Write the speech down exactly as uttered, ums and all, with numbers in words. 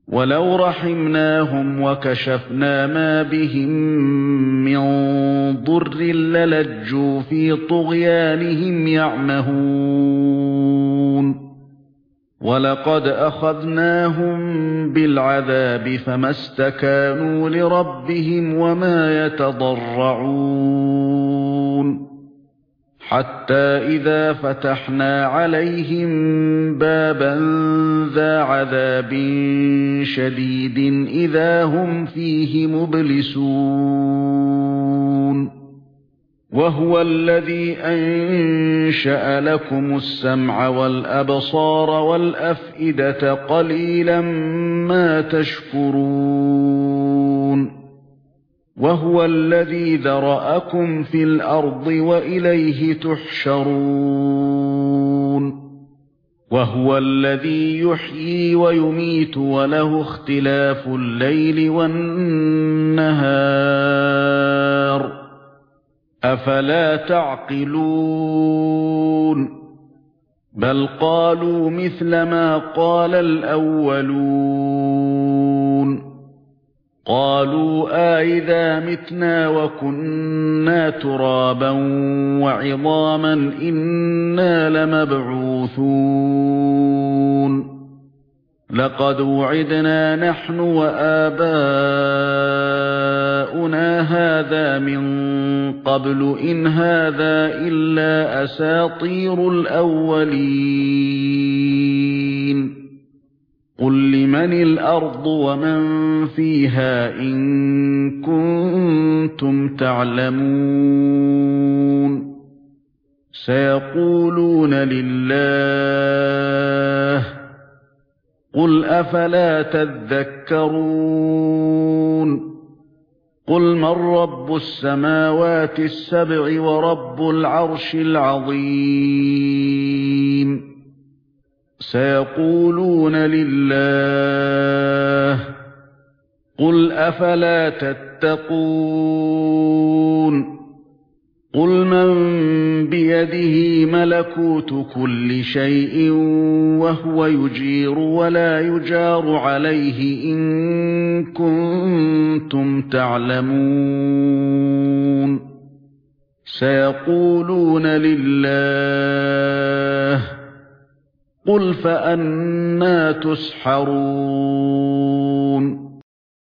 وَلَوْ رَحِمْنَاهُمْ وَكَشَفْنَا مَا بِهِمْ مِنْ ضُرٍّ لَلَجُّوا فِي طُغْيَانِهِمْ يَعْمَهُونَ وَلَقَدْ أَخَذْنَاهُمْ بِالْعَذَابِ فَمَا اسْتَكَانُوا لِرَبِّهِمْ وَمَا يَتَضَرَّعُونَ حَتَّى إِذَا فَتَحْنَا عَلَيْهِمْ بَابًا ذَا عَذَابٍ شَدِيدٍ إِذَا هُمْ فِيهِ مُبْلِسُونَ وَهُوَ الَّذِي أَنشَأَ لَكُمُ السَّمْعَ وَالْأَبْصَارَ وَالْأَفْئِدَةَ قَلِيلًا مَا تَشْكُرُونَ وَهُوَ الَّذِي ذَرَأَكُمْ فِي الْأَرْضِ وَإِلَيْهِ تُحْشَرُونَ وَهُوَ الَّذِي يُحْيِي وَيُمِيتُ وَلَهُ اخْتِلَافُ اللَّيْلِ وَالنَّهَارِ أَفَلَا تَعْقِلُونَ بَلْ قَالُوا مِثْلَ مَا قَالَ الْأَوَّلُونَ قَالُوا أَإِذَا مِتْنَا وَكُنَّا تُرَابًا وَعِظَامًا إِنَّا لَمَبْعُوثُونَ لَقَدْ وُعِدْنَا نَحْنُ وَآبَاؤُنَا هَذَا مِنْ قَبْلُ إِنْ هَذَا إِلَّا أَسَاطِيرُ الْأَوَّلِينَ قُل لِّمَنِ الْأَرْضُ وَمَن فِيهَا إِن كُنتُمْ تَعْلَمُونَ سَيَقُولُونَ لِلَّهِ قُلْ أَفَلَا تَذَكَّرُونَ قُلْ مَن رَّبُّ السَّمَاوَاتِ السَّبْعِ وَرَبُّ الْعَرْشِ الْعَظِيمِ سَيَقُولُونَ لِلَّهِ قُلْ أَفَلَا تَتَّقُونَ قُلْ مَن بِيَدِهِ مَلَكُوتُ كُلِّ شَيْءٍ وَهُوَ يُجِيرُ وَلَا يُجَارُ عَلَيْهِ إِن كُنتُمْ تَعْلَمُونَ سَيَقُولُونَ لِلَّهِ قُلْ فَأَنَّى تُسْحَرُونَ